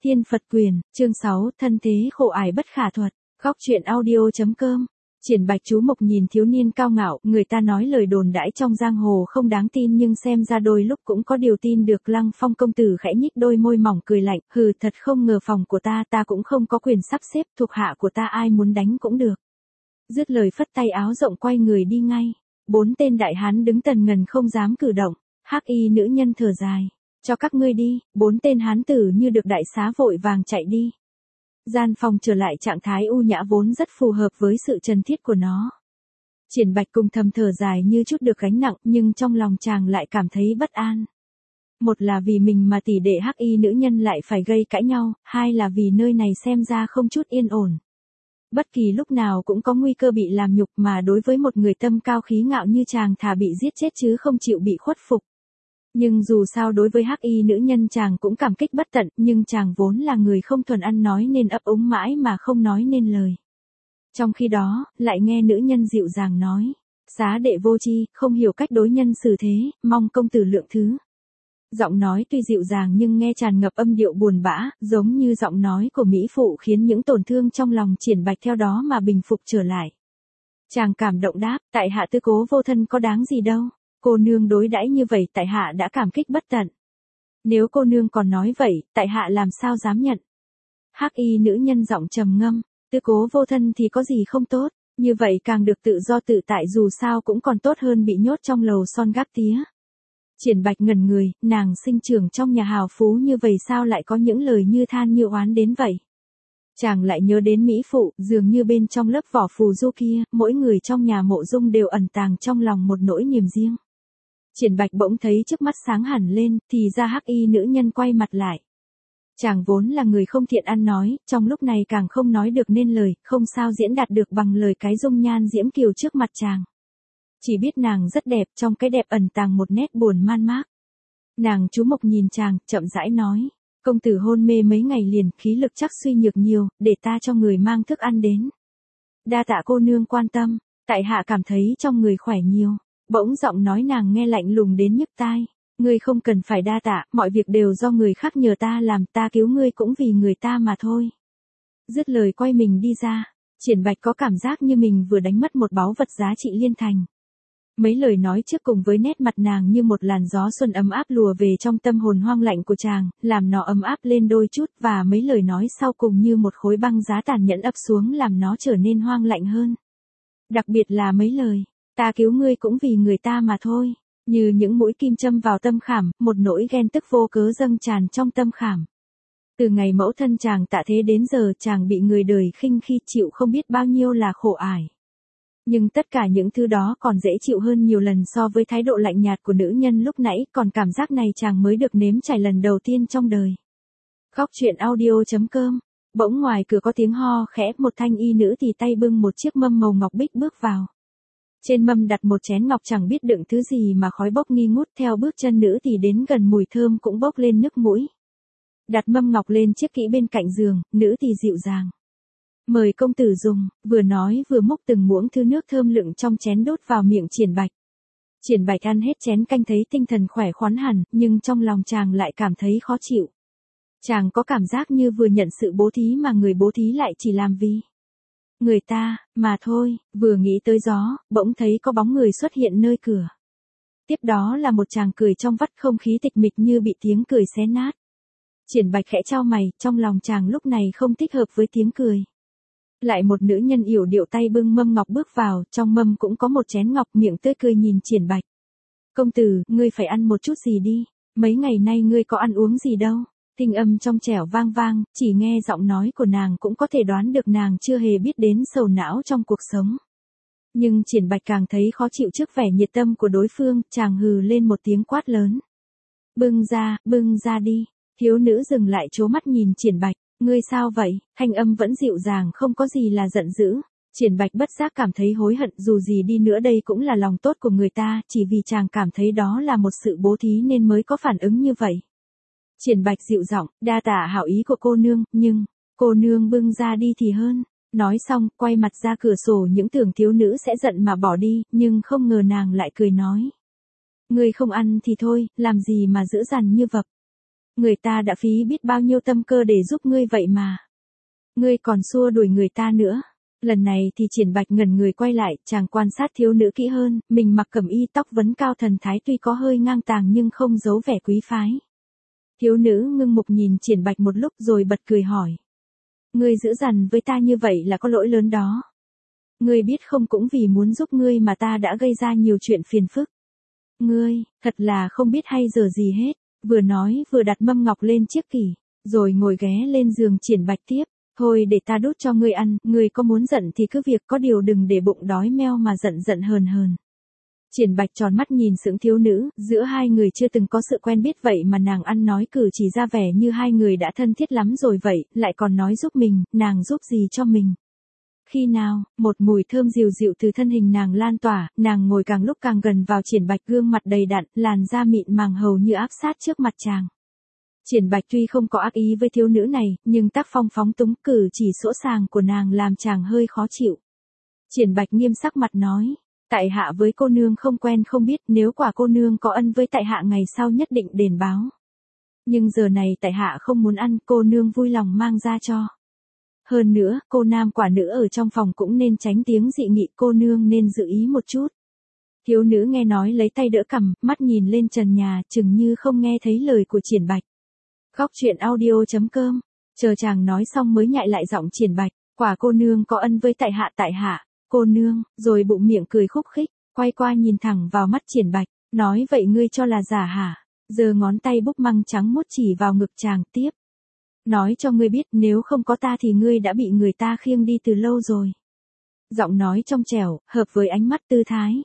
Thiên Phật Quyền, chương 6, thân thế khổ ải bất khả thuật, góc truyện audio.com. Triển Bạch chú mục nhìn thiếu niên cao ngạo, người ta nói lời đồn đãi trong giang hồ không đáng tin nhưng xem ra đôi lúc cũng có điều tin được. Lăng Phong công tử khẽ nhích đôi môi mỏng cười lạnh, hừ, thật không ngờ phòng của ta cũng không có quyền sắp xếp, thuộc hạ của ta ai muốn đánh cũng được. Dứt lời phất tay áo rộng quay người đi ngay. 4 tên đại hán đứng tần ngần không dám cử động. Hắc y nữ nhân thở dài, cho các ngươi đi. 4 tên hán tử như được đại xá vội vàng chạy đi. Gian phòng trở lại trạng thái u nhã vốn rất phù hợp với sự trần thiết của nó. Triển Bạch cùng thầm thở dài như chút được gánh nặng, nhưng trong lòng chàng lại cảm thấy bất an. Một là vì mình mà tỷ đệ hắc y nữ nhân lại phải gây cãi nhau, hai là vì nơi này xem ra không chút yên ổn. Bất kỳ lúc nào cũng có nguy cơ bị làm nhục, mà đối với một người tâm cao khí ngạo như chàng thà bị giết chết chứ không chịu bị khuất phục. Nhưng dù sao đối với hắc y nữ nhân chàng cũng cảm kích bất tận, nhưng chàng vốn là người không thuần ăn nói nên ấp úng mãi mà không nói nên lời. Trong khi đó, lại nghe nữ nhân dịu dàng nói, xá đệ vô tri, không hiểu cách đối nhân xử thế, mong công tử lượng thứ. Giọng nói tuy dịu dàng nhưng nghe tràn ngập âm điệu buồn bã, giống như giọng nói của mỹ phụ, khiến những tổn thương trong lòng Triển Bạch theo đó mà bình phục trở lại. Chàng cảm động đáp, tại hạ tư cố vô thân có đáng gì đâu. Cô nương đối đãi như vậy tại hạ đã cảm kích bất tận. Nếu cô nương còn nói vậy, tại hạ làm sao dám nhận. Hắc y nữ nhân giọng trầm ngâm, tư cố vô thân thì có gì không tốt, như vậy càng được tự do tự tại, dù sao cũng còn tốt hơn bị nhốt trong lầu son gác tía. Triển Bạch ngẩn người, nàng sinh trưởng trong nhà hào phú như vậy sao lại có những lời như than như oán đến vậy. Chàng lại nhớ đến mỹ phụ, dường như bên trong lớp vỏ phù du kia, mỗi người trong nhà mộ dung đều ẩn tàng trong lòng một nỗi niềm riêng. Triển Bạch bỗng thấy trước mắt sáng hẳn lên, thì ra hắc y nữ nhân quay mặt lại. Chàng vốn là người không thiện ăn nói, trong lúc này càng không nói được nên lời, không sao diễn đạt được bằng lời cái dung nhan diễm kiều trước mặt chàng. Chỉ biết nàng rất đẹp, trong cái đẹp ẩn tàng một nét buồn man mác. Nàng chú mục nhìn chàng, chậm rãi nói, công tử hôn mê mấy ngày liền, khí lực chắc suy nhược nhiều, để ta cho người mang thức ăn đến. Đa tạ cô nương quan tâm, tại hạ cảm thấy trong người khỏe nhiều. Bỗng giọng nói nàng nghe lạnh lùng đến nhức tai. Ngươi không cần phải đa tạ, mọi việc đều do người khác nhờ ta làm, ta cứu ngươi cũng vì người ta mà thôi. Dứt lời quay mình đi ra. Triển Bạch có cảm giác như mình vừa đánh mất một báu vật giá trị liên thành. Mấy lời nói trước cùng với nét mặt nàng như một làn gió xuân ấm áp lùa về trong tâm hồn hoang lạnh của chàng, làm nó ấm áp lên đôi chút, và mấy lời nói sau cùng như một khối băng giá tàn nhẫn ập xuống làm nó trở nên hoang lạnh hơn. Đặc biệt là mấy lời, ta cứu ngươi cũng vì người ta mà thôi, như những mũi kim châm vào tâm khảm, một nỗi ghen tức vô cớ dâng tràn trong tâm khảm. Từ ngày mẫu thân chàng tạ thế đến giờ chàng bị người đời khinh khi, chịu không biết bao nhiêu là khổ ải. Nhưng tất cả những thứ đó còn dễ chịu hơn nhiều lần so với thái độ lạnh nhạt của nữ nhân lúc nãy, còn cảm giác này chàng mới được nếm trải lần đầu tiên trong đời. Góc truyện audio.com. Bỗng ngoài cửa có tiếng ho khẽ, một thanh y nữ thì tay bưng một chiếc mâm màu ngọc bích bước vào. Trên mâm đặt một chén ngọc chẳng biết đựng thứ gì mà khói bốc nghi ngút, theo bước chân nữ thì đến gần mùi thơm cũng bốc lên nức mũi. Đặt mâm ngọc lên chiếc kỹ bên cạnh giường, nữ thì dịu dàng. Mời công tử dùng, vừa nói vừa múc từng muỗng thứ nước thơm lựng trong chén đốt vào miệng Triển Bạch. Triển Bạch ăn hết chén canh thấy tinh thần khỏe khoắn hẳn, nhưng trong lòng chàng lại cảm thấy khó chịu. Chàng có cảm giác như vừa nhận sự bố thí mà người bố thí lại chỉ làm vì người ta, mà thôi. Vừa nghĩ tới gió, bỗng thấy có bóng người xuất hiện nơi cửa. Tiếp đó là một chàng cười trong vắt, không khí tịch mịch như bị tiếng cười xé nát. Triển Bạch khẽ chau mày, trong lòng chàng lúc này không thích hợp với tiếng cười. Lại một nữ nhân yểu điệu tay bưng mâm ngọc bước vào, trong mâm cũng có một chén ngọc, miệng tươi cười nhìn Triển Bạch. Công tử, ngươi phải ăn một chút gì đi, mấy ngày nay ngươi có ăn uống gì đâu. Tinh âm trong trẻo vang vang, chỉ nghe giọng nói của nàng cũng có thể đoán được nàng chưa hề biết đến sầu não trong cuộc sống. Nhưng Triển Bạch càng thấy khó chịu trước vẻ nhiệt tâm của đối phương, chàng hừ lên một tiếng quát lớn. Bưng ra đi. Thiếu nữ dừng lại trố mắt nhìn Triển Bạch. Ngươi sao vậy? Thanh âm vẫn dịu dàng, không có gì là giận dữ. Triển Bạch bất giác cảm thấy hối hận, dù gì đi nữa đây cũng là lòng tốt của người ta, chỉ vì chàng cảm thấy đó là một sự bố thí nên mới có phản ứng như vậy. Triển Bạch dịu giọng, đa tạ hảo ý của cô nương, nhưng cô nương bưng ra đi thì hơn. Nói xong, quay mặt ra cửa sổ, những tưởng thiếu nữ sẽ giận mà bỏ đi, nhưng không ngờ nàng lại cười nói. Ngươi không ăn thì thôi, làm gì mà dữ dằn như vập. Người ta đã phí biết bao nhiêu tâm cơ để giúp ngươi vậy mà. Ngươi còn xua đuổi người ta nữa. Lần này thì Triển Bạch ngẩn người quay lại, chàng quan sát thiếu nữ kỹ hơn, mình mặc cẩm y tóc vấn cao thần thái tuy có hơi ngang tàng nhưng không giấu vẻ quý phái. Thiếu nữ ngưng mục nhìn Triển Bạch một lúc rồi bật cười hỏi. Ngươi dữ dằn với ta như vậy là có lỗi lớn đó. Ngươi biết không, cũng vì muốn giúp ngươi mà ta đã gây ra nhiều chuyện phiền phức. Ngươi, thật là không biết hay giờ gì hết. Vừa nói vừa đặt mâm ngọc lên chiếc kỷ, rồi ngồi ghé lên giường. Triển Bạch tiếp. Thôi để ta đút cho ngươi ăn, ngươi có muốn giận thì cứ việc, có điều đừng để bụng đói meo mà giận hờn. Triển Bạch tròn mắt nhìn sững thiếu nữ, giữa hai người chưa từng có sự quen biết vậy mà nàng ăn nói cử chỉ ra vẻ như hai người đã thân thiết lắm rồi vậy, lại còn nói giúp mình, nàng giúp gì cho mình. Khi nào, một mùi thơm dịu dịu từ thân hình nàng lan tỏa, nàng ngồi càng lúc càng gần vào Triển Bạch, gương mặt đầy đặn, làn da mịn màng hầu như áp sát trước mặt chàng. Triển Bạch tuy không có ác ý với thiếu nữ này, nhưng tác phong phóng túng cử chỉ sỗ sàng của nàng làm chàng hơi khó chịu. Triển Bạch nghiêm sắc mặt nói, tại hạ với cô nương không quen không biết, nếu quả cô nương có ân với tại hạ ngày sau nhất định đền báo. Nhưng giờ này tại hạ không muốn ăn, cô nương vui lòng mang ra cho. Hơn nữa, cô nam quả nữ ở trong phòng cũng nên tránh tiếng dị nghị, cô nương nên giữ ý một chút. Thiếu nữ nghe nói lấy tay đỡ cằm, mắt nhìn lên trần nhà, chừng như không nghe thấy lời của Triển Bạch. Góc truyện audio.com, chờ chàng nói xong mới nhại lại giọng Triển Bạch, quả cô nương có ân với tại hạ, cô nương, rồi bụng miệng cười khúc khích, quay qua nhìn thẳng vào mắt Triển Bạch, nói vậy ngươi cho là giả hả? Giơ ngón tay búp măng trắng muốt chỉ vào ngực chàng, tiếp. Nói cho ngươi biết, nếu không có ta thì ngươi đã bị người ta khiêng đi từ lâu rồi. Giọng nói trong trẻo, hợp với ánh mắt tư thái,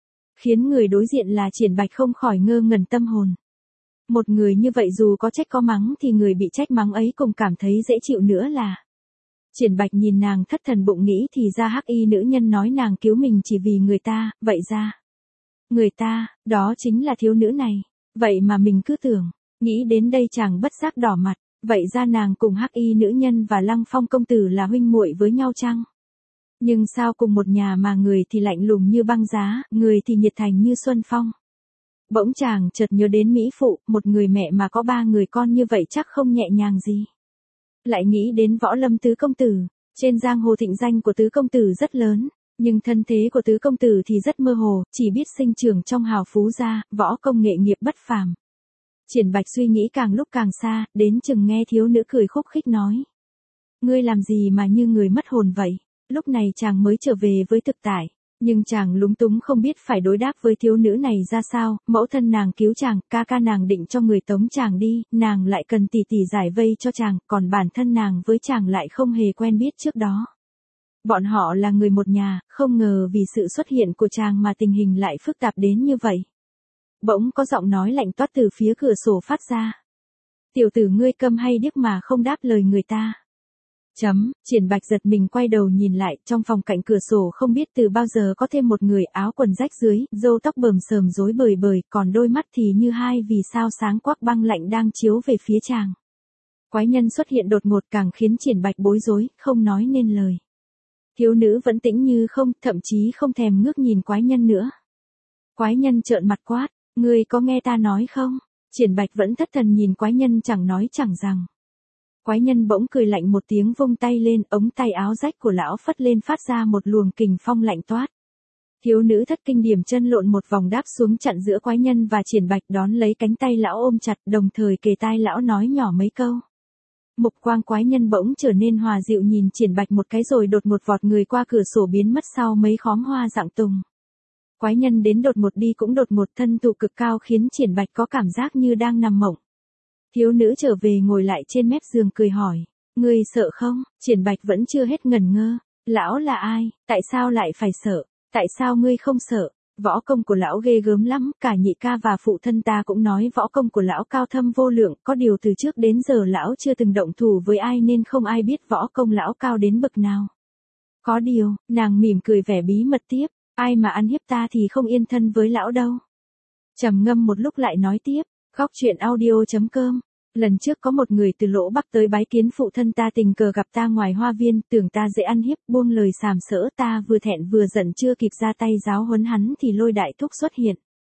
khiến người đối diện là Triển Bạch không khỏi ngơ ngẩn tâm hồn. Một người như vậy dù có trách có mắng thì người bị trách mắng ấy cũng cảm thấy dễ chịu nữa là. Triển Bạch nhìn nàng thất thần bụng nghĩ thì ra hắc y nữ nhân nói nàng cứu mình chỉ vì người ta, vậy ra. Người ta, đó chính là thiếu nữ này. Vậy mà mình cứ tưởng, nghĩ đến đây chàng bất giác đỏ mặt, vậy ra nàng cùng hắc y nữ nhân và Lăng Phong công tử là huynh muội với nhau chăng? Nhưng sao cùng một nhà mà người thì lạnh lùng như băng giá, người thì nhiệt thành như xuân phong. Bỗng chàng chợt nhớ đến Mỹ Phụ, một người mẹ mà có 3 người con như vậy chắc không nhẹ nhàng gì. Lại nghĩ đến Võ Lâm tứ công tử, trên giang hồ thịnh danh của tứ công tử rất lớn, nhưng thân thế của tứ công tử thì rất mơ hồ, chỉ biết sinh trưởng trong hào phú gia, võ công nghệ nghiệp bất phàm. Triển Bạch suy nghĩ càng lúc càng xa, đến chừng nghe thiếu nữ cười khúc khích nói. Ngươi làm gì mà như người mất hồn vậy? Lúc này chàng mới trở về với thực tại. Nhưng chàng lúng túng không biết phải đối đáp với thiếu nữ này ra sao, mẫu thân nàng cứu chàng, ca ca nàng định cho người tống chàng đi, nàng lại cần tỷ tỷ giải vây cho chàng, còn bản thân nàng với chàng lại không hề quen biết trước đó. Bọn họ là người một nhà, không ngờ vì sự xuất hiện của chàng mà tình hình lại phức tạp đến như vậy. Bỗng có giọng nói lạnh toát từ phía cửa sổ phát ra. Tiểu tử ngươi câm hay điếc mà không đáp lời người ta. Triển Bạch giật mình quay đầu nhìn lại, trong phòng cạnh cửa sổ không biết từ bao giờ có thêm một người áo quần rách dưới, râu tóc bờm sờm rối bời bời, còn đôi mắt thì như hai vì sao sáng quắc băng lạnh đang chiếu về phía chàng. Quái nhân xuất hiện đột ngột càng khiến Triển Bạch bối rối, không nói nên lời. Thiếu nữ vẫn tĩnh như không, thậm chí không thèm ngước nhìn quái nhân nữa. Quái nhân trợn mặt quát, ngươi có nghe ta nói không? Triển Bạch vẫn thất thần nhìn quái nhân chẳng nói chẳng rằng. Quái nhân bỗng cười lạnh một tiếng vung tay lên, ống tay áo rách của lão phất lên phát ra một luồng kình phong lạnh toát. Thiếu nữ thất kinh điểm chân lộn một vòng đáp xuống chặn giữa quái nhân và Triển Bạch, đón lấy cánh tay lão ôm chặt, đồng thời kề tai lão nói nhỏ mấy câu. Mục quang quái nhân bỗng trở nên hòa dịu nhìn Triển Bạch một cái rồi đột ngột vọt người qua cửa sổ biến mất sau mấy khóm hoa rạng tùng. Quái nhân đến đột ngột đi cũng đột ngột, thân tụ cực cao khiến Triển Bạch có cảm giác như đang nằm mộng. Thiếu nữ trở về ngồi lại trên mép giường cười hỏi, ngươi sợ không? Triển Bạch vẫn chưa hết ngẩn ngơ, lão là ai, tại sao lại phải sợ, tại sao ngươi không sợ? Võ công của lão ghê gớm lắm, cả nhị ca và phụ thân ta cũng nói võ công của lão cao thâm vô lượng, có điều từ trước đến giờ lão chưa từng động thủ với ai nên không ai biết võ công lão cao đến bậc nào. Có điều, nàng mỉm cười vẻ bí mật tiếp, ai mà ăn hiếp ta thì không yên thân với lão đâu. Trầm ngâm một lúc lại nói tiếp, góc truyện audio.com. Lần trước có một người từ Lỗ Bắc tới bái kiến phụ thân ta, tình cờ gặp ta ngoài hoa viên, tưởng ta dễ ăn hiếp, buông lời sàm sỡ, ta vừa thẹn vừa giận chưa kịp ra tay giáo huấn hắn thì Lôi đại thúc xuất hiện.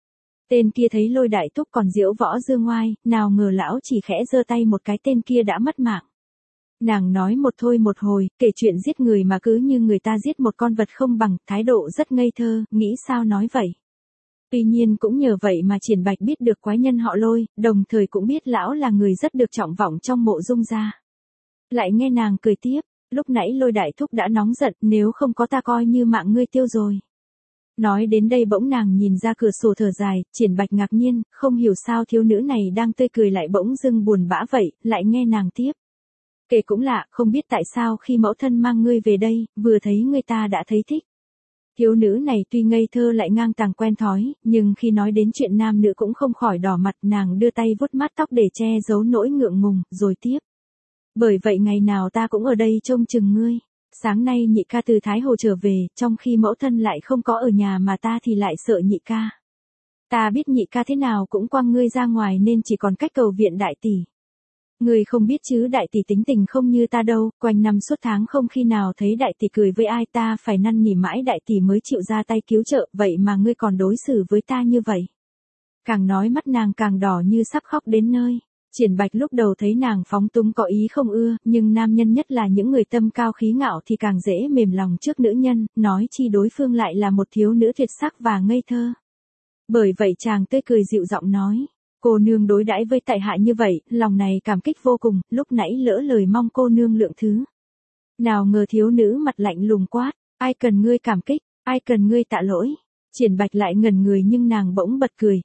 Tên kia thấy Lôi Đại Thúc còn diễu võ dương ngoai, nào ngờ lão chỉ khẽ giơ tay một cái tên kia đã mất mạng. Nàng nói một thôi một hồi, kể chuyện giết người mà cứ như người ta giết một con vật không bằng, thái độ rất ngây thơ, nghĩ sao nói vậy. Tuy nhiên cũng nhờ vậy mà Triển Bạch biết được quái nhân họ Lôi, đồng thời cũng biết lão là người rất được trọng vọng trong Mộ Dung gia. Lại nghe nàng cười tiếp, lúc nãy Lôi Đại Thúc đã nóng giận, nếu không có ta coi như mạng ngươi tiêu rồi. Nói đến đây bỗng nàng nhìn ra cửa sổ thở dài, Triển Bạch ngạc nhiên, không hiểu sao thiếu nữ này đang tươi cười lại bỗng dưng buồn bã vậy, lại nghe nàng tiếp. Kể cũng lạ, không biết tại sao khi mẫu thân mang ngươi về đây, vừa thấy ngươi ta đã thấy thích. Thiếu nữ này tuy ngây thơ lại ngang tàng quen thói, nhưng khi nói đến chuyện nam nữ cũng không khỏi đỏ mặt, nàng đưa tay vuốt mát tóc để che giấu nỗi ngượng ngùng, rồi tiếp. Bởi vậy ngày nào ta cũng ở đây trông chừng ngươi. Sáng nay nhị ca từ Thái Hồ trở về, trong khi mẫu thân lại không có ở nhà mà ta thì lại sợ nhị ca. Ta biết nhị ca thế nào cũng quăng ngươi ra ngoài nên chỉ còn cách cầu viện đại tỷ. Ngươi không biết chứ đại tỷ tính tình không như ta đâu, quanh năm suốt tháng không khi nào thấy đại tỷ cười với ai, ta phải năn nỉ mãi đại tỷ mới chịu ra tay cứu trợ, vậy mà ngươi còn đối xử với ta như vậy. Càng nói mắt nàng càng đỏ như sắp khóc đến nơi. Triển Bạch lúc đầu thấy nàng phóng túng có ý không ưa, nhưng nam nhân nhất là những người tâm cao khí ngạo thì càng dễ mềm lòng trước nữ nhân, nói chi đối phương lại là một thiếu nữ tuyệt sắc và ngây thơ. Bởi vậy chàng tươi cười dịu giọng nói, cô nương đối đãi với tại hạ như vậy, lòng này cảm kích vô cùng, lúc nãy lỡ lời mong cô nương lượng thứ. Nào ngờ thiếu nữ mặt lạnh lùng quát, ai cần ngươi cảm kích, ai cần ngươi tạ lỗi. Triển Bạch lại ngẩn người nhưng nàng bỗng bật cười,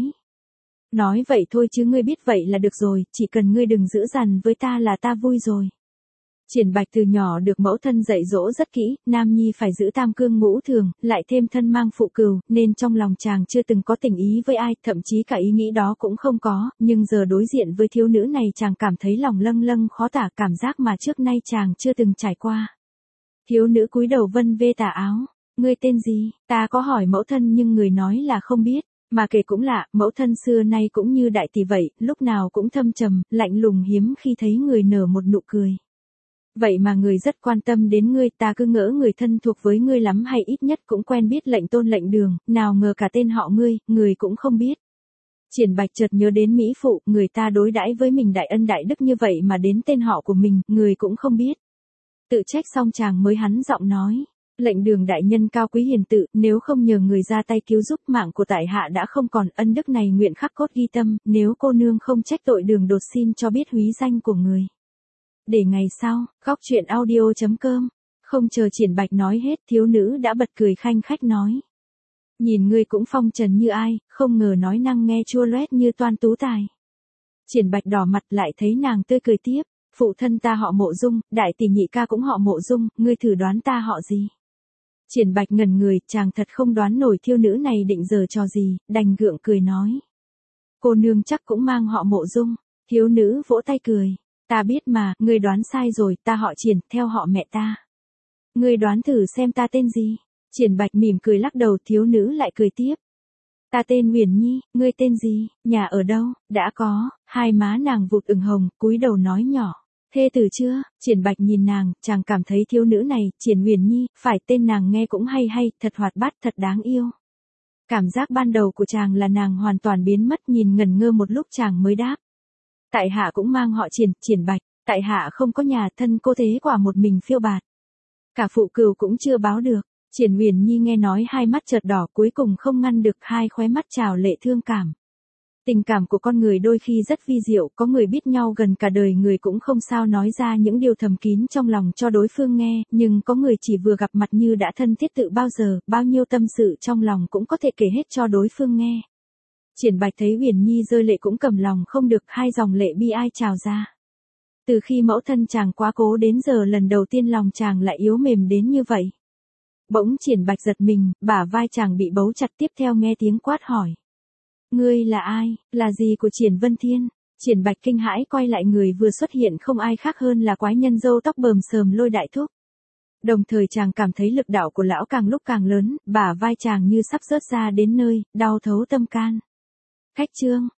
nói vậy thôi chứ ngươi biết vậy là được rồi, chỉ cần ngươi đừng giữ dằn với ta là ta vui rồi. Triển Bạch từ nhỏ được mẫu thân dạy dỗ rất kỹ, nam nhi phải giữ tam cương ngũ thường, lại thêm thân mang phụ cừu, nên trong lòng chàng chưa từng có tình ý với ai, thậm chí cả ý nghĩ đó cũng không có, nhưng giờ đối diện với thiếu nữ này chàng cảm thấy lòng lâng lâng khó tả, cảm giác mà trước nay chàng chưa từng trải qua. Thiếu nữ cúi đầu vân vê tà áo, ngươi tên gì, ta có hỏi mẫu thân nhưng người nói là không biết. Mà kể cũng lạ, mẫu thân xưa nay cũng như đại tỷ vậy, lúc nào cũng thâm trầm, lạnh lùng hiếm khi thấy người nở một nụ cười. Vậy mà người rất quan tâm đến ngươi, ta cứ ngỡ người thân thuộc với ngươi lắm hay ít nhất cũng quen biết lệnh tôn lệnh đường, nào ngờ cả tên họ ngươi, người cũng không biết. Triển Bạch chợt nhớ đến Mỹ Phụ, người ta đối đãi với mình đại ân đại đức như vậy mà đến tên họ của mình, người cũng không biết. Tự trách xong chàng mới hắn giọng nói. Lệnh đường đại nhân cao quý hiền tự, nếu không nhờ người ra tay cứu giúp mạng của tại hạ đã không còn, ân đức này nguyện khắc cốt ghi tâm, nếu cô nương không trách tội đường đột xin cho biết húy danh của người. Để ngày sau, góc truyện audio.com, không chờ Triển Bạch nói hết thiếu nữ đã bật cười khanh khách nói. Nhìn ngươi cũng phong trần như ai, không ngờ nói năng nghe chua loét như toan tú tài. Triển Bạch đỏ mặt lại thấy nàng tươi cười tiếp, phụ thân ta họ Mộ Dung, đại tỷ nhị ca cũng họ Mộ Dung, ngươi thử đoán ta họ gì. Triển Bạch ngẩn người, chàng thật không đoán nổi thiếu nữ này định giở trò gì, đành gượng cười nói. Cô nương chắc cũng mang họ Mộ Dung, thiếu nữ vỗ tay cười. Ta biết mà, ngươi đoán sai rồi, ta họ Triển, theo họ mẹ ta. Ngươi đoán thử xem ta tên gì. Triển Bạch mỉm cười lắc đầu, thiếu nữ lại cười tiếp. Ta tên Huyền Nhi, ngươi tên gì, nhà ở đâu, đã có, hai má nàng vụt ửng hồng, cúi đầu nói nhỏ. Thê tử chưa? Triển Bạch nhìn nàng, chàng cảm thấy thiếu nữ này, Triển Huyền Nhi, phải tên nàng nghe cũng hay, thật hoạt bát, thật đáng yêu. Cảm giác ban đầu của chàng là nàng hoàn toàn biến mất, nhìn ngẩn ngơ một lúc chàng mới đáp. Tại hạ cũng mang họ Triển Bạch, tại hạ không có nhà, thân cô thế quả một mình phiêu bạt. Cả phụ cừu cũng chưa báo được. Triển Huyền Nhi nghe nói hai mắt chợt đỏ, cuối cùng không ngăn được, hai khóe mắt trào lệ thương cảm. Tình cảm của con người đôi khi rất vi diệu, có người biết nhau gần cả đời người cũng không sao nói ra những điều thầm kín trong lòng cho đối phương nghe, nhưng có người chỉ vừa gặp mặt như đã thân thiết tự bao giờ, bao nhiêu tâm sự trong lòng cũng có thể kể hết cho đối phương nghe. Triển Bạch thấy Huyền Nhi rơi lệ cũng cầm lòng không được, hai dòng lệ bi ai trào ra. Từ khi mẫu thân chàng quá cố đến giờ lần đầu tiên lòng chàng lại yếu mềm đến như vậy. Bỗng Triển Bạch giật mình, bả vai chàng bị bấu chặt, tiếp theo nghe tiếng quát hỏi. Ngươi là ai, là gì của Triển Vân Thiên? Triển Bạch kinh hãi quay lại, người vừa xuất hiện không ai khác hơn là quái nhân râu tóc bờm sờm Lôi Đại Thúc. Đồng thời chàng cảm thấy lực đạo của lão càng lúc càng lớn, bả vai chàng như sắp rớt ra đến nơi, đau thấu tâm can. Khách trương,